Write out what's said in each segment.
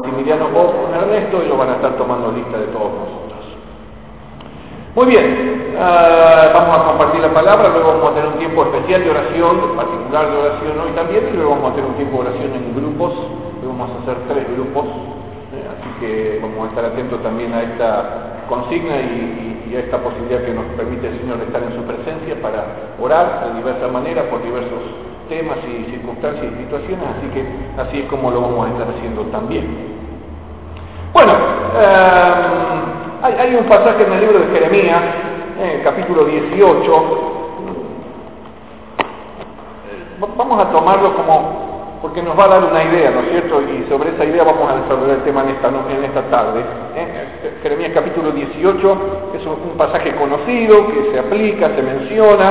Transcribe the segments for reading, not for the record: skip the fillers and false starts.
Maximiliano o con Ernesto y lo van a estar tomando lista de todos nosotros. Muy bien, vamos a compartir la palabra, luego vamos a tener un tiempo especial de oración, particular de oración hoy también, y luego vamos a tener un tiempo de oración en grupos, luego vamos a hacer 3 grupos, así que vamos a estar atentos también a esta consigna y a esta posibilidad que nos permite el Señor de estar en su presencia para orar de diversas maneras, por diversos temas y circunstancias y situaciones, así que así es como lo vamos a estar haciendo también. Bueno, hay un pasaje en el libro de Jeremías, capítulo 18, vamos a tomarlo porque nos va a dar una idea, ¿no es cierto? Y sobre esa idea vamos a desarrollar el tema en esta tarde. Jeremías capítulo 18 es un pasaje conocido, que se aplica, se menciona,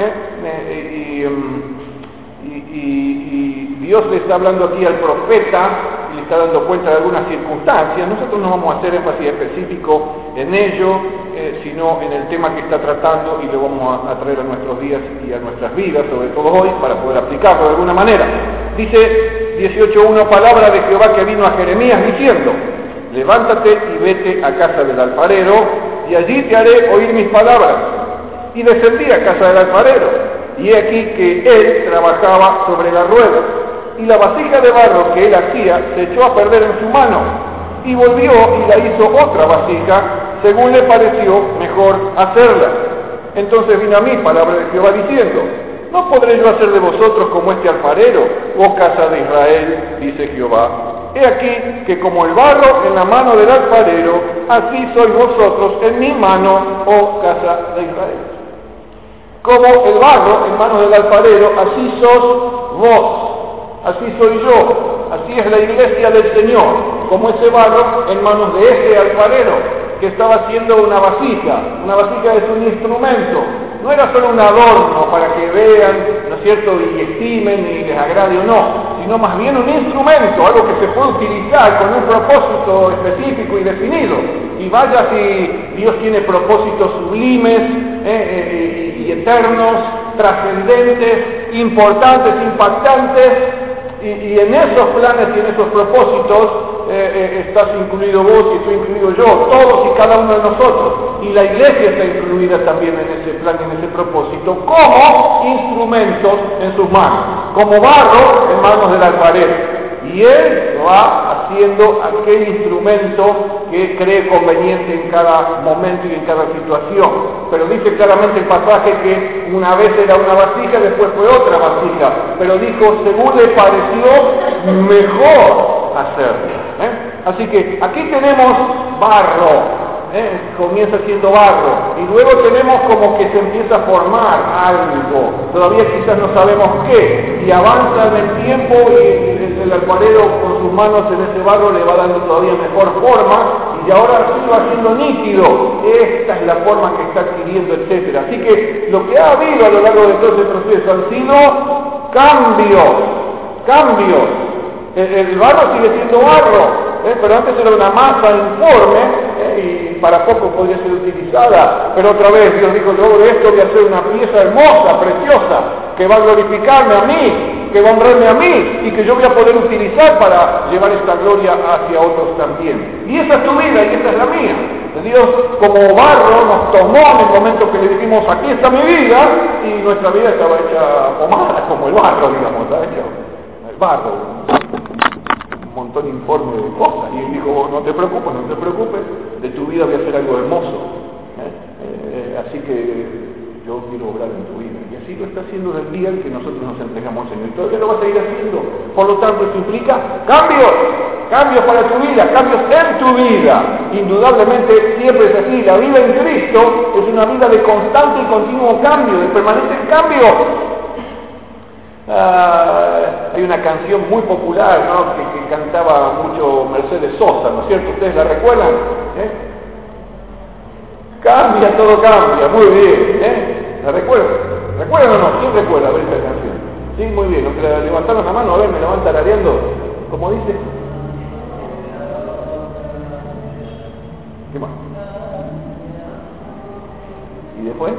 y Dios le está hablando aquí al profeta y le está dando cuenta de algunas circunstancias. Nosotros no vamos a hacer énfasis específico en ello, sino en el tema que está tratando, y lo vamos a traer a nuestros días y a nuestras vidas, sobre todo hoy, para poder aplicarlo de alguna manera. Dice 18:1, palabra de Jehová que vino a Jeremías diciendo: levántate y vete a casa del alfarero, y allí te haré oír mis palabras. Y descendí a casa del alfarero, y he aquí que él trabajaba sobre la rueda, y la vasija de barro que él hacía se echó a perder en su mano, y volvió y la hizo otra vasija, según le pareció mejor hacerla. Entonces vino a mí palabra de Jehová diciendo: ¿no podré yo hacer de vosotros como este alfarero, oh casa de Israel? Dice Jehová. He aquí que como el barro en la mano del alfarero, así sois vosotros en mi mano, oh casa de Israel. Como el barro en manos del alfarero, así sos vos, así soy yo, así es la iglesia del Señor, como ese barro en manos de ese alfarero que estaba haciendo una vasija es un instrumento, no era solo un adorno para que vean, ¿no es cierto?, y estimen y les agrade o no, sino más bien un instrumento, algo que se puede utilizar con un propósito específico y definido. Y vaya si Dios tiene propósitos sublimes y eternos, trascendentes, importantes, impactantes, y en esos planes y en esos propósitos estás incluido vos y estoy incluido yo, todos y cada uno de nosotros, y la iglesia está incluida también en ese plan y en ese propósito, como instrumentos en sus manos, como barro en manos del alfarero, y él va haciendo aquel instrumento que cree conveniente en cada momento y en cada situación. Pero dice claramente el pasaje que una vez era una vasija, después fue otra vasija, pero dijo según le pareció mejor hacerlo. Así que aquí tenemos barro, comienza siendo barro, y luego tenemos como que se empieza a formar algo, todavía quizás no sabemos qué, y avanza en el tiempo y el alfarero con sus manos en ese barro le va dando todavía mejor forma, y ahora sí va siendo nítido, esta es la forma que está adquiriendo, etcétera. Así que lo que ha habido a lo largo de todo ese proceso han sido cambios. El barro sigue siendo barro, pero antes era una masa informe y para poco podría ser utilizada, pero otra vez Dios dijo: yo de esto voy a hacer una pieza hermosa, preciosa, que va a glorificarme a mí, que va a honrarme a mí y que yo voy a poder utilizar para llevar esta gloria hacia otros también. Y esa es tu vida y esa es la mía. Dios como barro nos tomó en el momento que le dijimos: aquí está mi vida, y nuestra vida estaba hecha pomada como el barro, digamos, ¿está hecho? El barro, un montón informe de cosas, y él dijo: no te preocupes, de tu vida voy a hacer algo hermoso, así que yo quiero obrar en tu vida, y así lo está haciendo desde el día en que nosotros nos entregamos en él, y todavía lo va a seguir haciendo. Por lo tanto, esto implica cambios para tu vida, cambios en tu vida. Indudablemente siempre es así. La vida en Cristo es una vida de constante y continuo cambio, de permanente cambio. Hay una canción muy popular, ¿no?, que cantaba mucho Mercedes Sosa, ¿no es cierto? ¿Ustedes la recuerdan? Cambia, todo cambia, muy bien, ¿la recuerdan? ¿Recuerdan o no? ¿Quién recuerda ver esta canción? Sí, muy bien, los que levantaron la mano, a ver, me levantan tarareando, ¿cómo dice? ¿Qué más? ¿Y después?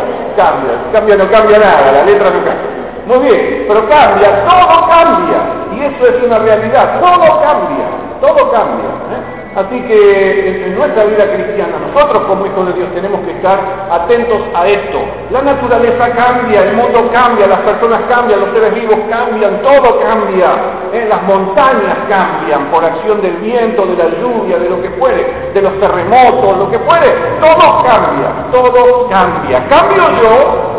Cambia, no cambia nada, la letra no cambia. Muy bien, pero cambia, todo cambia. Y Y eso es una realidad. Todo cambia, todo cambia. Así que en nuestra vida cristiana, nosotros como hijos de Dios tenemos que estar atentos a esto. La naturaleza cambia, el mundo cambia, las personas cambian, los seres vivos cambian, todo cambia. Las montañas cambian por acción del viento, de la lluvia, de lo que fuere, de los terremotos, lo que fuere. Todo cambia, todo cambia. ¿Cambio yo?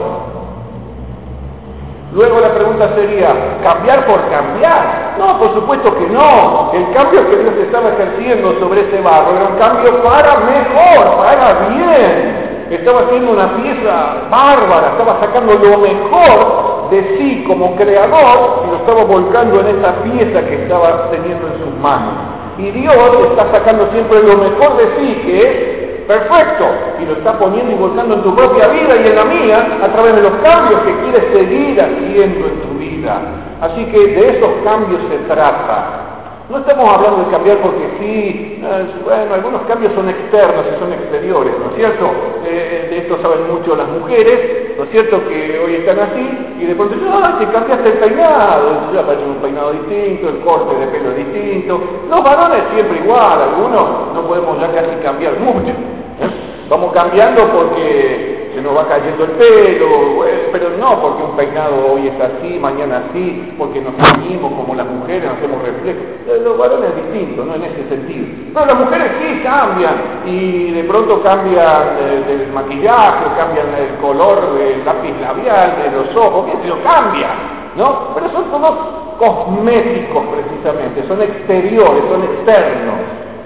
Luego la pregunta sería, ¿cambiar por cambiar? No, por supuesto que no. El cambio que Dios estaba ejerciendo sobre ese barro era un cambio para mejor, para bien. Estaba haciendo una pieza bárbara, estaba sacando lo mejor de sí como creador y lo estaba volcando en esa pieza que estaba teniendo en sus manos. Y Dios está sacando siempre lo mejor de sí, que es perfecto, y lo está poniendo y volcando en tu propia vida y en la mía a través de los cambios que quieres seguir haciendo en tu vida. Así que de esos cambios se trata. No estamos hablando de cambiar porque sí, bueno, algunos cambios son externos y son exteriores, ¿no es cierto? De esto saben mucho las mujeres, ¿no es cierto? Que hoy están así y de pronto, te cambiaste el peinado, ya aparece un peinado distinto, el corte de pelo distinto. Los varones siempre igual, algunos no podemos ya casi cambiar mucho. Vamos cambiando porque se nos va cayendo el pelo, pero no porque un peinado hoy es así, mañana así, porque nos seguimos como las mujeres, nos hacemos reflejos. Los varones distintos, no en ese sentido. Pero las mujeres sí cambian, y de pronto cambian del maquillaje, cambian el color del lápiz labial, de los ojos, qué sé yo, cambia, ¿no? Pero son todos cosméticos precisamente, son exteriores, son externos.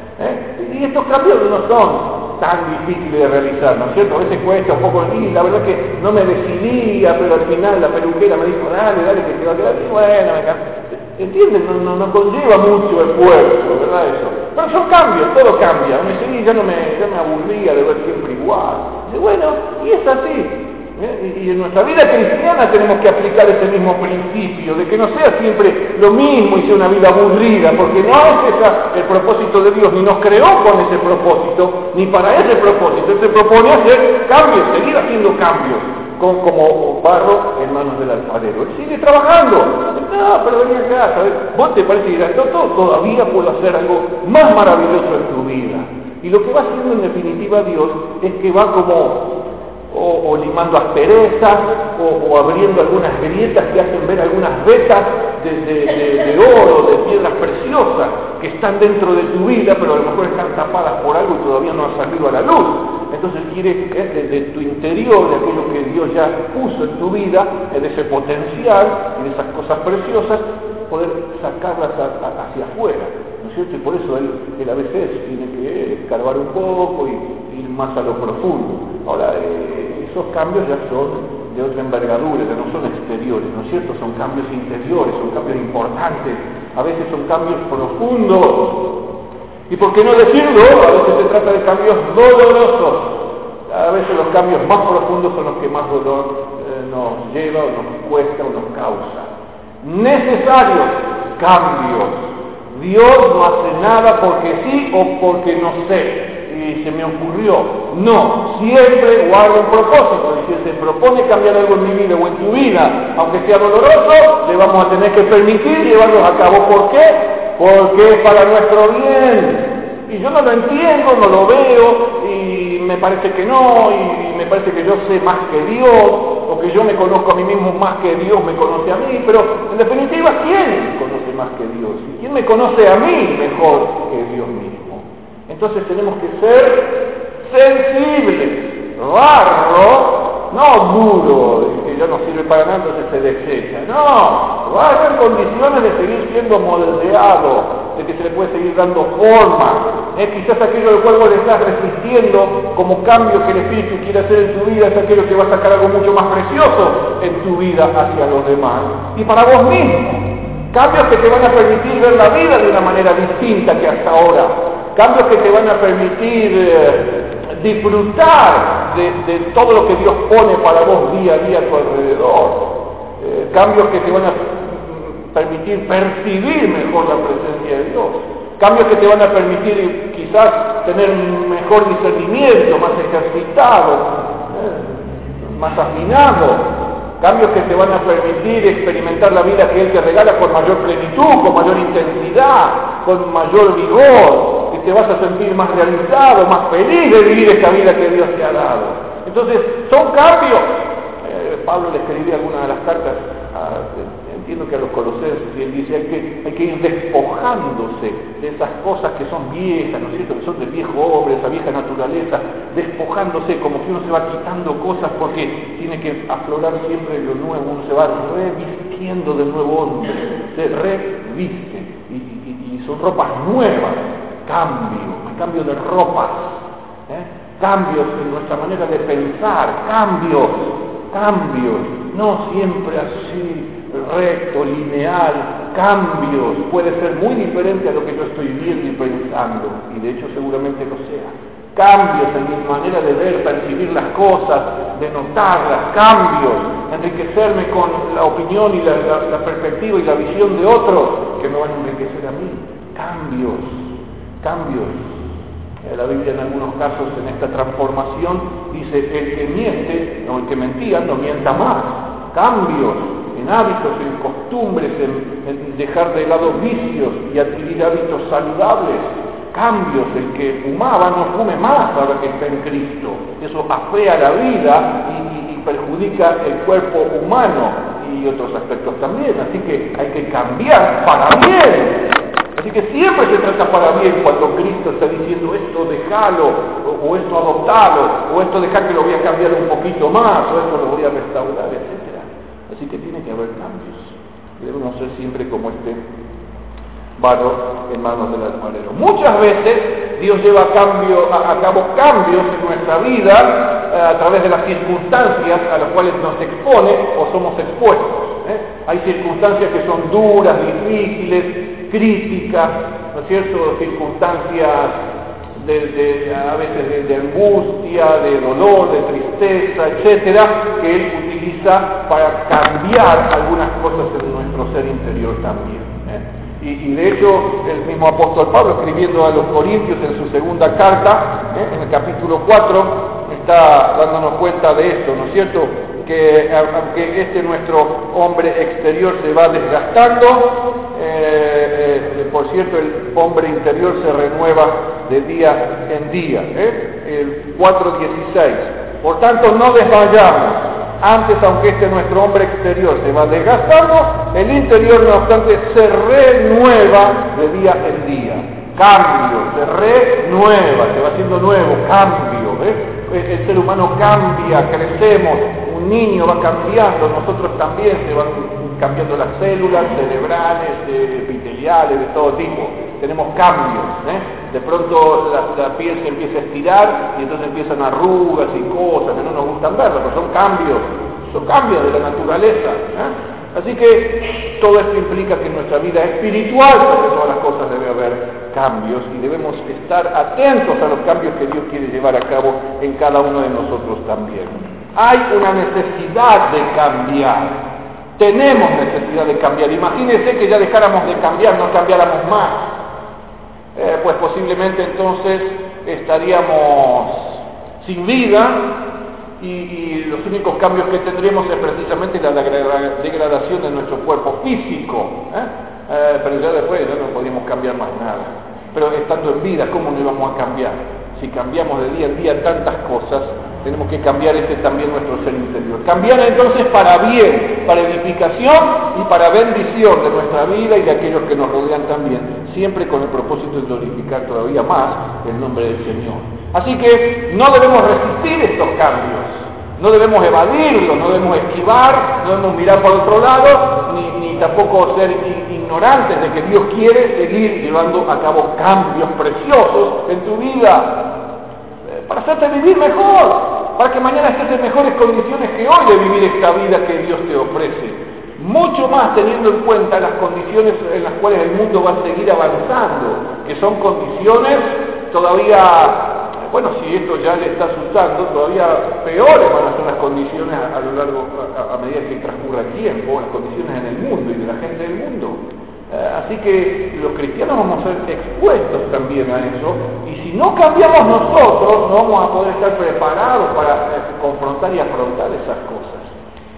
Y estos cambios no son tan difíciles de realizar, ¿no es cierto? A veces cuesta un poco, y la verdad que no me decidía, pero al final la peluquera me dijo, dale, que te va a quedar bien, bueno, me encanta. ¿Entienden? No conlleva mucho esfuerzo, ¿verdad? Eso. Pero son cambios, todo cambia. Ya me aburría de ver siempre igual. Dice, bueno, y es así. Y en nuestra vida cristiana tenemos que aplicar ese mismo principio, de que no sea siempre lo mismo y sea una vida aburrida, porque no es ese el propósito de Dios, ni nos creó con ese propósito, ni para ese propósito. Él se propone hacer cambios, seguir haciendo cambios, como barro en manos del alfarero. Él sigue trabajando. No, pero ven acá, ¿sabes? Vos te parece que dirás, todavía puedo hacer algo más maravilloso en tu vida. Y lo que va haciendo en definitiva Dios es que va como o limando asperezas, o abriendo algunas grietas que hacen ver algunas vetas de oro, de piedras preciosas, que están dentro de tu vida, pero a lo mejor están tapadas por algo y todavía no han salido a la luz. Entonces quiere desde tu interior, de aquello que Dios ya puso en tu vida, de ese potencial y de esas cosas preciosas, poder sacarlas hacia afuera, ¿no es cierto? Y por eso él a veces tiene que escarbar un poco y ir más a lo profundo. Ahora, esos cambios ya son de otra envergadura, ya no son exteriores, ¿no es cierto? Son cambios interiores, son cambios importantes, a veces son cambios profundos. Y por qué no decirlo, a veces se trata de cambios dolorosos. A veces los cambios más profundos son los que más dolor nos lleva, o nos cuesta, o nos causa. Necesarios cambios. Dios no hace nada porque sí o porque no sé. Y se me ocurrió. No, siempre guarda un propósito. Y si se propone cambiar algo en mi vida o en tu vida, aunque sea doloroso, le vamos a tener que permitir llevarlo a cabo. ¿Por qué? Porque es para nuestro bien. Y yo no lo entiendo, no lo veo, y me parece que no, y me parece que yo sé más que Dios, o que yo me conozco a mí mismo más que Dios me conoce a mí, pero en definitiva, ¿quién conoce más que Dios? ¿Y quién me conoce a mí mejor que Dios mismo? Entonces tenemos que ser sensibles, barro, no duro, que ya no sirve para nada, entonces se desecha, no, va a haber condiciones de seguir siendo moldeado, de que se le puede seguir dando forma. Quizás aquello del cual vos le estás resistiendo como cambio que el Espíritu quiere hacer en tu vida es aquello que va a sacar algo mucho más precioso en tu vida hacia los demás y para vos mismo. Cambios que te van a permitir ver la vida de una manera distinta que hasta ahora. Cambios que te van a permitir disfrutar de todo lo que Dios pone para vos día a día a tu alrededor. Cambios que te van a permitir percibir mejor la presencia de Dios. Cambios que te van a permitir quizás tener mejor discernimiento, más ejercitado, más afinado. cambios que te van a permitir experimentar la vida que Él te regala con mayor plenitud, con mayor intensidad, con mayor vigor, que te vas a sentir más realizado, más feliz de vivir esta vida que Dios te ha dado. Entonces, son cambios. Pablo le escribía algunas de las cartas, entiendo que a los Colosenses, y él dice, hay que ir despojándose de esas cosas que son viejas, ¿no es cierto?, que son del viejo hombre, esa vieja naturaleza, despojándose, como que uno se va quitando cosas porque tiene que aflorar siempre lo nuevo, uno se va revistiendo de nuevo hombre, se reviste, y son ropas nuevas, cambio de ropas, cambios en nuestra manera de pensar, cambios, no siempre así, recto, lineal, cambios, puede ser muy diferente a lo que yo estoy viendo y pensando, y de hecho seguramente lo sea. Cambios en mi manera de ver, percibir las cosas, de notarlas, cambios, enriquecerme con la opinión y la perspectiva y la visión de otros que me van a enriquecer a mí. Cambios. La Biblia en algunos casos en esta transformación dice, el que miente, no, el que mentía, no mienta más. Cambios en hábitos, en costumbres, en dejar de lado vicios y adquirir hábitos saludables. Cambios, el que fumaba no fume más ahora que está en Cristo. Eso afea la vida y perjudica el cuerpo humano y otros aspectos también. Así que hay que cambiar para bien. Así que siempre se trata para bien cuando Cristo está diciendo esto déjalo, o esto adoptalo, o esto dejar que lo voy a cambiar un poquito más, o esto lo voy a restaurar, etc. Así que tiene que haber cambios. Debemos ser siempre como este barro en manos del alfarero. Muchas veces Dios lleva a cabo cambios en nuestra vida a través de las circunstancias a las cuales nos expone o somos expuestos. Hay circunstancias que son duras, difíciles, críticas, ¿no es cierto?, circunstancias a veces de angustia, de dolor, de tristeza, etcétera, que Él utiliza para cambiar algunas cosas en nuestro ser interior también. Y de hecho, el mismo apóstol Pablo, escribiendo a los Corintios en su segunda carta, en el capítulo 4, está dándonos cuenta de esto, ¿no es cierto?, que aunque nuestro hombre exterior se va desgastando, por cierto, el hombre interior se renueva de día en día. El 4:16. Por tanto, no desmayamos. Antes, aunque nuestro hombre exterior se va desgastando, el interior, no obstante, se renueva de día en día. Cambio, se renueva, se va haciendo nuevo, cambio. El ser humano cambia, crecemos, un niño va cambiando, nosotros también se van cambiando las células cerebrales, epiteliales, de todo tipo. Tenemos cambios, de pronto la piel se empieza a estirar y entonces empiezan arrugas y cosas que no nos gustan verlas, pero son cambios de la naturaleza. Así que todo esto implica que en nuestra vida espiritual, sobre todas las cosas, debe haber cambios y debemos estar atentos a los cambios que Dios quiere llevar a cabo en cada uno de nosotros también. Hay una necesidad de cambiar. Tenemos necesidad de cambiar. Imagínense que ya dejáramos de cambiar, no cambiáramos más. Pues posiblemente entonces estaríamos sin vida y los únicos cambios que tendríamos es precisamente la degradación de nuestro cuerpo físico. Pero ya después ya no podíamos cambiar más nada. Pero estando en vida, ¿cómo no íbamos a cambiar? Si cambiamos de día en día tantas cosas, tenemos que cambiar también nuestro ser interior. Cambiar entonces para bien, para edificación y para bendición de nuestra vida y de aquellos que nos rodean también, siempre con el propósito de glorificar todavía más el nombre del Señor. Así que no debemos resistir estos cambios, no debemos evadirlos, no debemos esquivar, no debemos mirar por otro lado, ni tampoco ser ignorantes de que Dios quiere seguir llevando a cabo cambios preciosos en tu vida, para hacerte vivir mejor, para que mañana estés en mejores condiciones que hoy de vivir esta vida que Dios te ofrece. Mucho más teniendo en cuenta las condiciones en las cuales el mundo va a seguir avanzando, que son condiciones todavía, bueno, si esto ya le está asustando, todavía peores van a ser las condiciones a lo largo, a medida que transcurra el tiempo, las condiciones en el mundo y de la gente del mundo. Así que los cristianos vamos a ser expuestos también a eso, y si no cambiamos nosotros, no vamos a poder estar preparados para confrontar y afrontar esas cosas.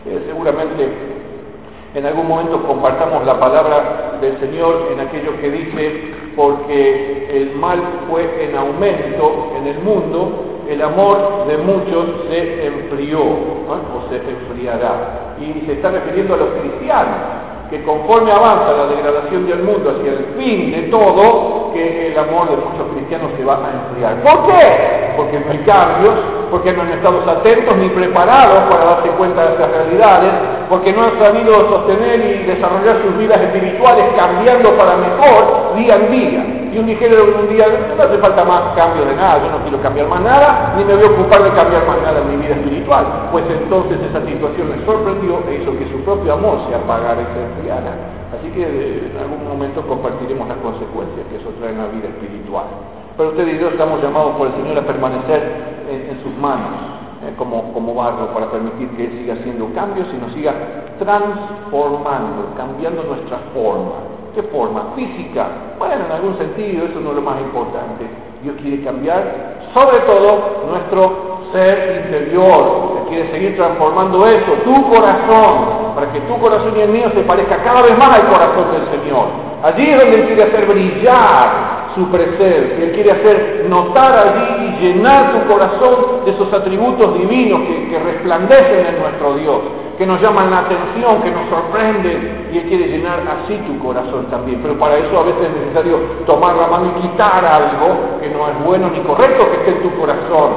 Seguramente en algún momento compartamos la palabra del Señor en aquello que dice, porque el mal fue en aumento en el mundo, el amor de muchos se enfrió, ¿no? O se enfriará. Y se está refiriendo a los cristianos, que conforme avanza la degradación del mundo hacia el fin de todo, que el amor de muchos cristianos se va a enfriar. ¿Por qué? Porque no hay cambios, porque no han estado atentos ni preparados para darse cuenta de estas realidades, porque no han sabido sostener y desarrollar sus vidas espirituales cambiando para mejor día en día. Y un dijeron un día, no hace falta más cambio de nada, yo no quiero cambiar más nada, ni me voy a ocupar de cambiar más nada en mi vida espiritual. Pues entonces esa situación les sorprendió e hizo que su propio amor se apagara y se enfriara. Así que en algún momento compartiremos las consecuencias que eso trae en la vida espiritual. Pero usted y yo estamos llamados por el Señor a permanecer en sus manos, como barro, para permitir que Él siga haciendo cambios y nos siga transformando, cambiando nuestra forma. ¿Qué forma? Física. Bueno, en algún sentido, eso no es lo más importante. Dios quiere cambiar, sobre todo, nuestro ser interior. Él quiere seguir transformando eso, tu corazón, para que tu corazón y el mío se parezca cada vez más al corazón del Señor. Allí es donde Él quiere hacer brillar su presencia. Él quiere hacer notar allí y llenar tu corazón de esos atributos divinos que resplandecen en nuestro Dios, que nos llaman la atención, que nos sorprenden, y Él quiere llenar así tu corazón también. Pero para eso a veces es necesario tomar la mano y quitar algo que no es bueno ni correcto que esté en tu corazón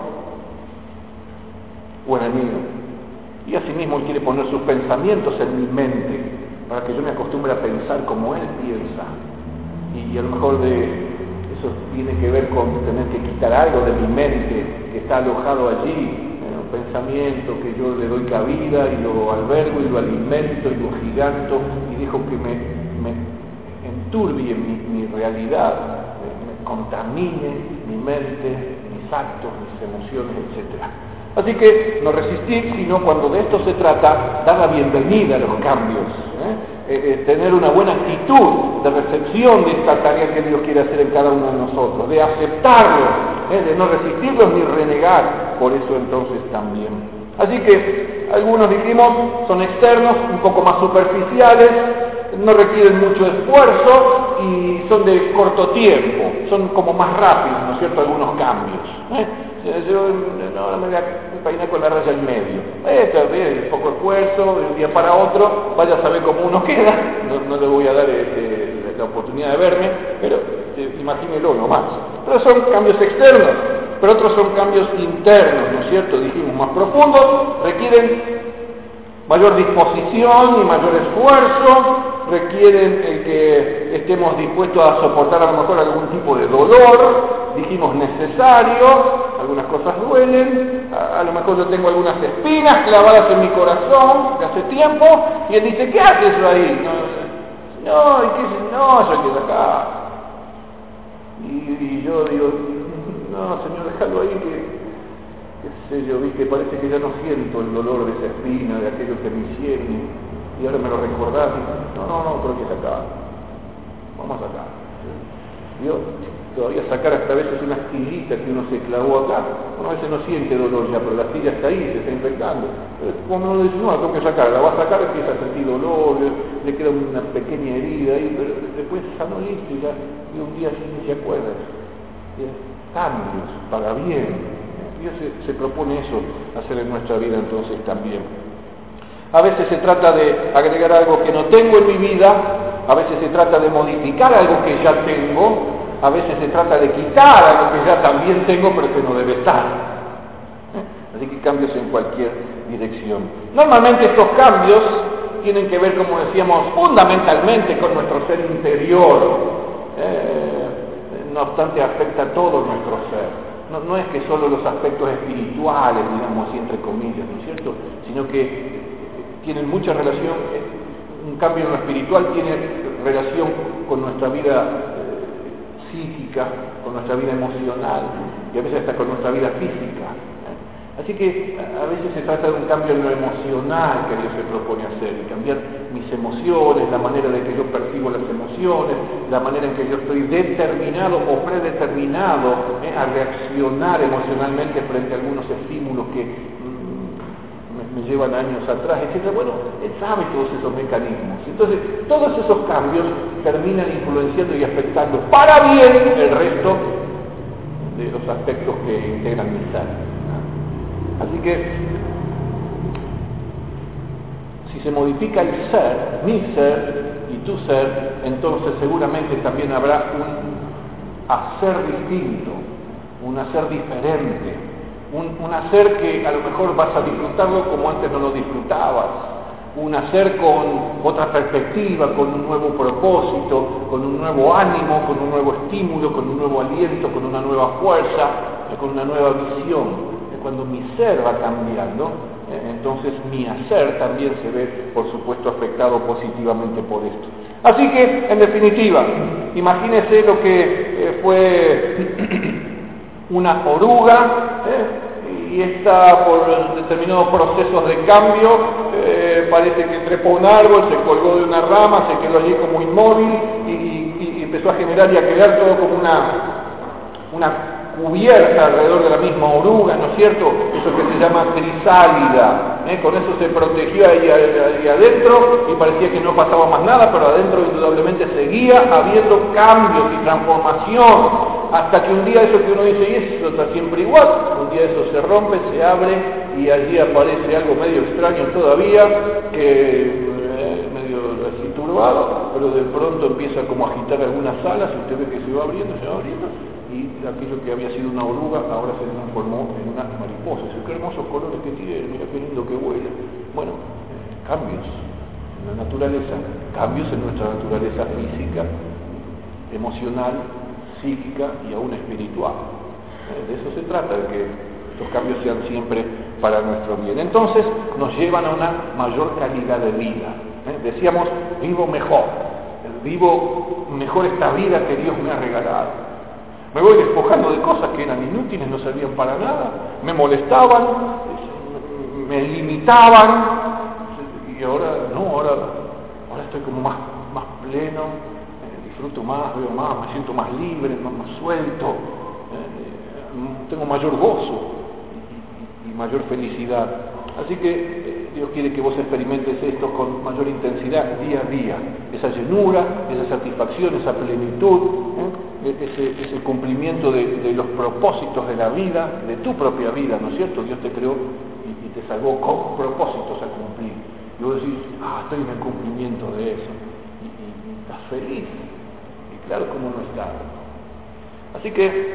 o en el mío. Y asimismo Él quiere poner sus pensamientos en mi mente, para que yo me acostumbre a pensar como Él piensa. Y a lo mejor eso tiene que ver con tener que quitar algo de mi mente que está alojado allí, un pensamiento que yo le doy cabida y lo albergo y lo alimento y lo giganto y dejo que me enturbie mi realidad, me contamine mi mente, mis actos, mis emociones, etc. Así que no resistir, sino cuando de esto se trata, dar la bienvenida a los cambios, tener una buena actitud de recepción de esta tarea que Dios quiere hacer en cada uno de nosotros, de aceptarlos, de no resistirlos ni renegar por eso entonces también. Así que algunos dijimos son externos, un poco más superficiales, no requieren mucho esfuerzo y son de corto tiempo, son como más rápidos, ¿no es cierto?, algunos cambios. Yo no me voy a peinar con la raya en medio. Tal vez poco esfuerzo, de un día para otro, vaya a saber cómo uno queda, no le voy a dar la oportunidad de verme, pero imagínelo nomás. Pero son cambios externos, pero otros son cambios internos, ¿no es cierto?, dijimos más profundos, requieren mayor disposición y mayor esfuerzo, requieren el que estemos dispuestos a soportar a lo mejor algún tipo de dolor, dijimos necesario, algunas cosas duelen, a lo mejor yo tengo algunas espinas clavadas en mi corazón de hace tiempo, y Él dice, ¿qué haces ahí? No, yo quedo acá. Y yo digo, no, Señor, déjalo ahí qué sé yo, viste, parece que ya no siento el dolor de esa espina, de aquello que me hicieron, y ahora me lo recordás, no, creo que es acá, vamos acá. Yo todavía sacar hasta a veces una astillita que uno se clavó acá, uno a veces no siente dolor ya, pero la astilla está ahí, se está infectando. Pero como uno dice, no, la tengo que sacar, la va a sacar, empieza a sentir dolor, le queda una pequeña herida ahí, pero después sanó listo y un día sí se acuerda. Cambios para bien. Dios se propone eso, hacer en nuestra vida entonces también. A veces se trata de agregar algo que no tengo en mi vida, a veces se trata de modificar algo que ya tengo, a veces se trata de quitar algo que ya también tengo pero que no debe estar. Así que cambios en cualquier dirección. Normalmente estos cambios tienen que ver, como decíamos, fundamentalmente con nuestro ser interior. No obstante, afecta a todo nuestro ser. No es que solo los aspectos espirituales, digamos así, entre comillas, ¿no es cierto?, sino que tienen mucha relación, un cambio en lo espiritual tiene relación con nuestra vida psíquica, con nuestra vida emocional, y a veces hasta con nuestra vida física. Así que a veces se trata de un cambio en lo emocional que Dios se propone hacer, y cambiar mis emociones, la manera de que yo percibo las emociones, la manera en que yo estoy determinado o predeterminado a reaccionar emocionalmente frente a algunos estímulos que me me llevan años atrás, etc. Bueno, él sabe todos esos mecanismos. Entonces, todos esos cambios terminan influenciando y afectando para bien el resto de los aspectos que integran mi ser. Así que, si se modifica el ser, mi ser y tu ser, entonces seguramente también habrá un hacer distinto, un hacer diferente, un hacer que a lo mejor vas a disfrutarlo como antes no lo disfrutabas, un hacer con otra perspectiva, con un nuevo propósito, con un nuevo ánimo, con un nuevo estímulo, con un nuevo aliento, con una nueva fuerza, con una nueva visión. Cuando mi ser va cambiando, entonces mi hacer también se ve, por supuesto, afectado positivamente por esto. Así que, en definitiva, imagínese lo que fue una oruga, y está por determinados procesos de cambio, parece que trepó un árbol, se colgó de una rama, se quedó allí como inmóvil y empezó a generar y a crear todo como una cubierta alrededor de la misma oruga, ¿no es cierto? Eso que se llama crisálida, con eso se protegió ahí adentro y parecía que no pasaba más nada, pero adentro indudablemente seguía habiendo cambios y transformación, hasta que un día eso que uno dice, y eso está siempre igual, un día eso se rompe, se abre y allí aparece algo medio extraño todavía, que medio así turbado, pero de pronto empieza como a agitar algunas alas y usted ve que se va abriendo, y aquello que había sido una oruga ahora se transformó en una mariposa. Qué hermosos colores que tiene, mira qué lindo que vuela. Bueno, cambios en la naturaleza, cambios en nuestra naturaleza física, emocional, psíquica y aún espiritual. De eso se trata, de que estos cambios sean siempre para nuestro bien. Entonces nos llevan a una mayor calidad de vida. Decíamos, vivo mejor esta vida que Dios me ha regalado. Me voy despojando de cosas que eran inútiles, no servían para nada, me molestaban, me limitaban, y ahora estoy como más pleno, disfruto más, veo más, me siento más libre, más suelto, tengo mayor gozo y mayor felicidad. Así que Dios quiere que vos experimentes esto con mayor intensidad día a día, esa llenura, esa satisfacción, esa plenitud, ese cumplimiento de los propósitos de la vida, de tu propia vida, ¿no es cierto? Dios te creó y te salvó con propósitos a cumplir. Y vos decís, estoy en el cumplimiento de eso. Y estás feliz. Y claro, ¿cómo no estar? Así que,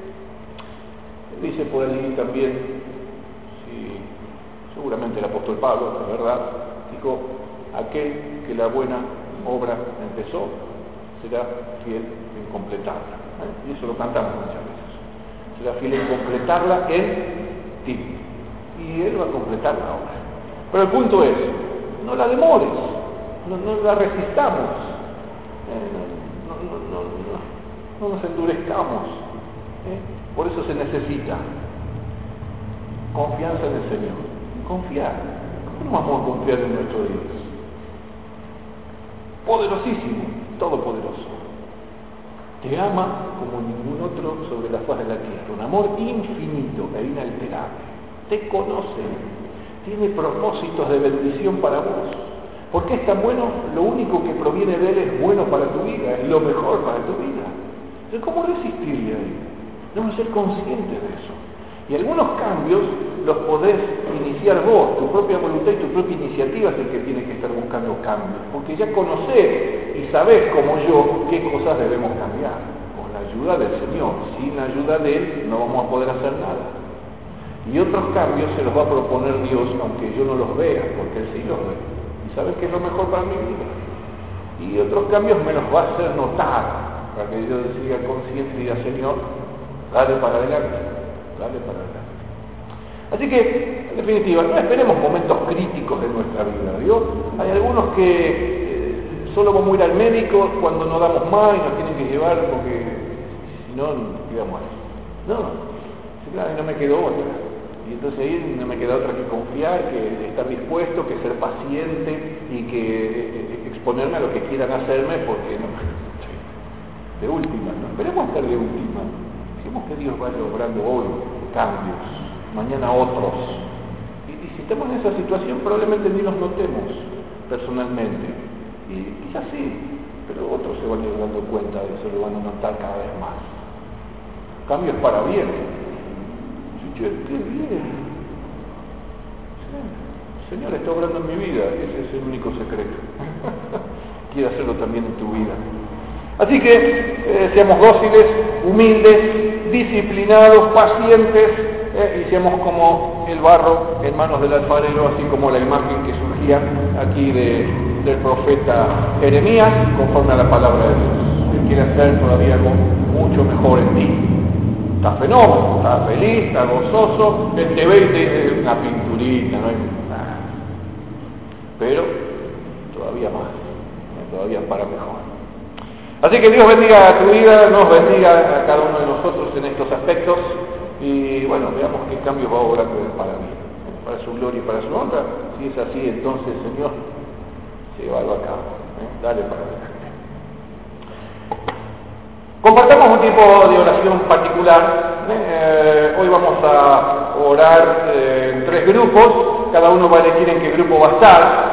dice por allí también, seguramente el apóstol Pablo, la verdad, dijo, aquel que la buena obra empezó, será fiel en completarla. Y eso lo cantamos muchas veces. Será fiel en completarla en ti. Y Él va a completar la obra. Pero el punto es, no la demores, no la resistamos, no nos endurezcamos. Por eso se necesita confianza en el Señor. Confiar. ¿Cómo vamos a confiar en nuestro Dios? Poderosísimo, todopoderoso. Te ama como ningún otro sobre la faz de la tierra. Un amor infinito e inalterable. Te conoce. Tiene propósitos de bendición para vos. ¿Por qué es tan bueno? Lo único que proviene de Él es bueno para tu vida, es lo mejor para tu vida. Entonces, ¿cómo resistirle a Él? Debemos ser conscientes de eso. Y algunos cambios los podés iniciar vos, tu propia voluntad y tu propia iniciativa es el que tiene que estar buscando cambios, porque ya conocés y sabés como yo qué cosas debemos cambiar, con la ayuda del Señor. Sin la ayuda de Él no vamos a poder hacer nada. Y otros cambios se los va a proponer Dios, aunque yo no los vea, porque Él sí los ve. Y sabes qué es lo mejor para mi vida. Y otros cambios me los va a hacer notar, para que yo siga consciente y diga, Señor, dale para adelante. Así que, en definitiva, no esperemos momentos críticos de nuestra vida. ¿Dios? Hay algunos que solo vamos a ir al médico cuando no damos más y nos tienen que llevar porque si no, quedamos ahí. Claro, no me quedó otra. Y entonces ahí no me queda otra que confiar, que estar dispuesto, que ser paciente y que exponerme a lo que quieran hacerme porque no. De última, no esperemos estar de última. Dejemos que Dios vaya obrando hoy cambios, mañana otros. Y si estamos en esa situación, probablemente ni los notemos personalmente. Y quizás sí, pero otros se van a ir dando cuenta de eso, lo van a notar cada vez más. Cambios para bien. Si yo estoy bien, el Señor está obrando en mi vida, ese es el único secreto. Quiere hacerlo también en tu vida. Así que seamos dóciles, humildes, disciplinados, pacientes, y seamos como el barro en manos del alfarero, así como la imagen que surgía aquí del profeta Jeremías, conforme a la palabra de Dios. Él quiere hacer todavía algo mucho mejor en ti. Está fenómeno, está feliz, está gozoso, él te ve y te dice una pinturita, no hay nada. Pero todavía más, todavía para mejor. Así que Dios bendiga a tu vida, nos bendiga a cada uno de nosotros en estos aspectos y bueno, veamos qué cambios va a obrar para mí, para su gloria y para su honra. Si es así, entonces Señor, llévalo a cabo, dale para adelante. Compartamos un tipo de oración particular. Hoy vamos a orar en 3 grupos, cada uno va a elegir en qué grupo va a estar.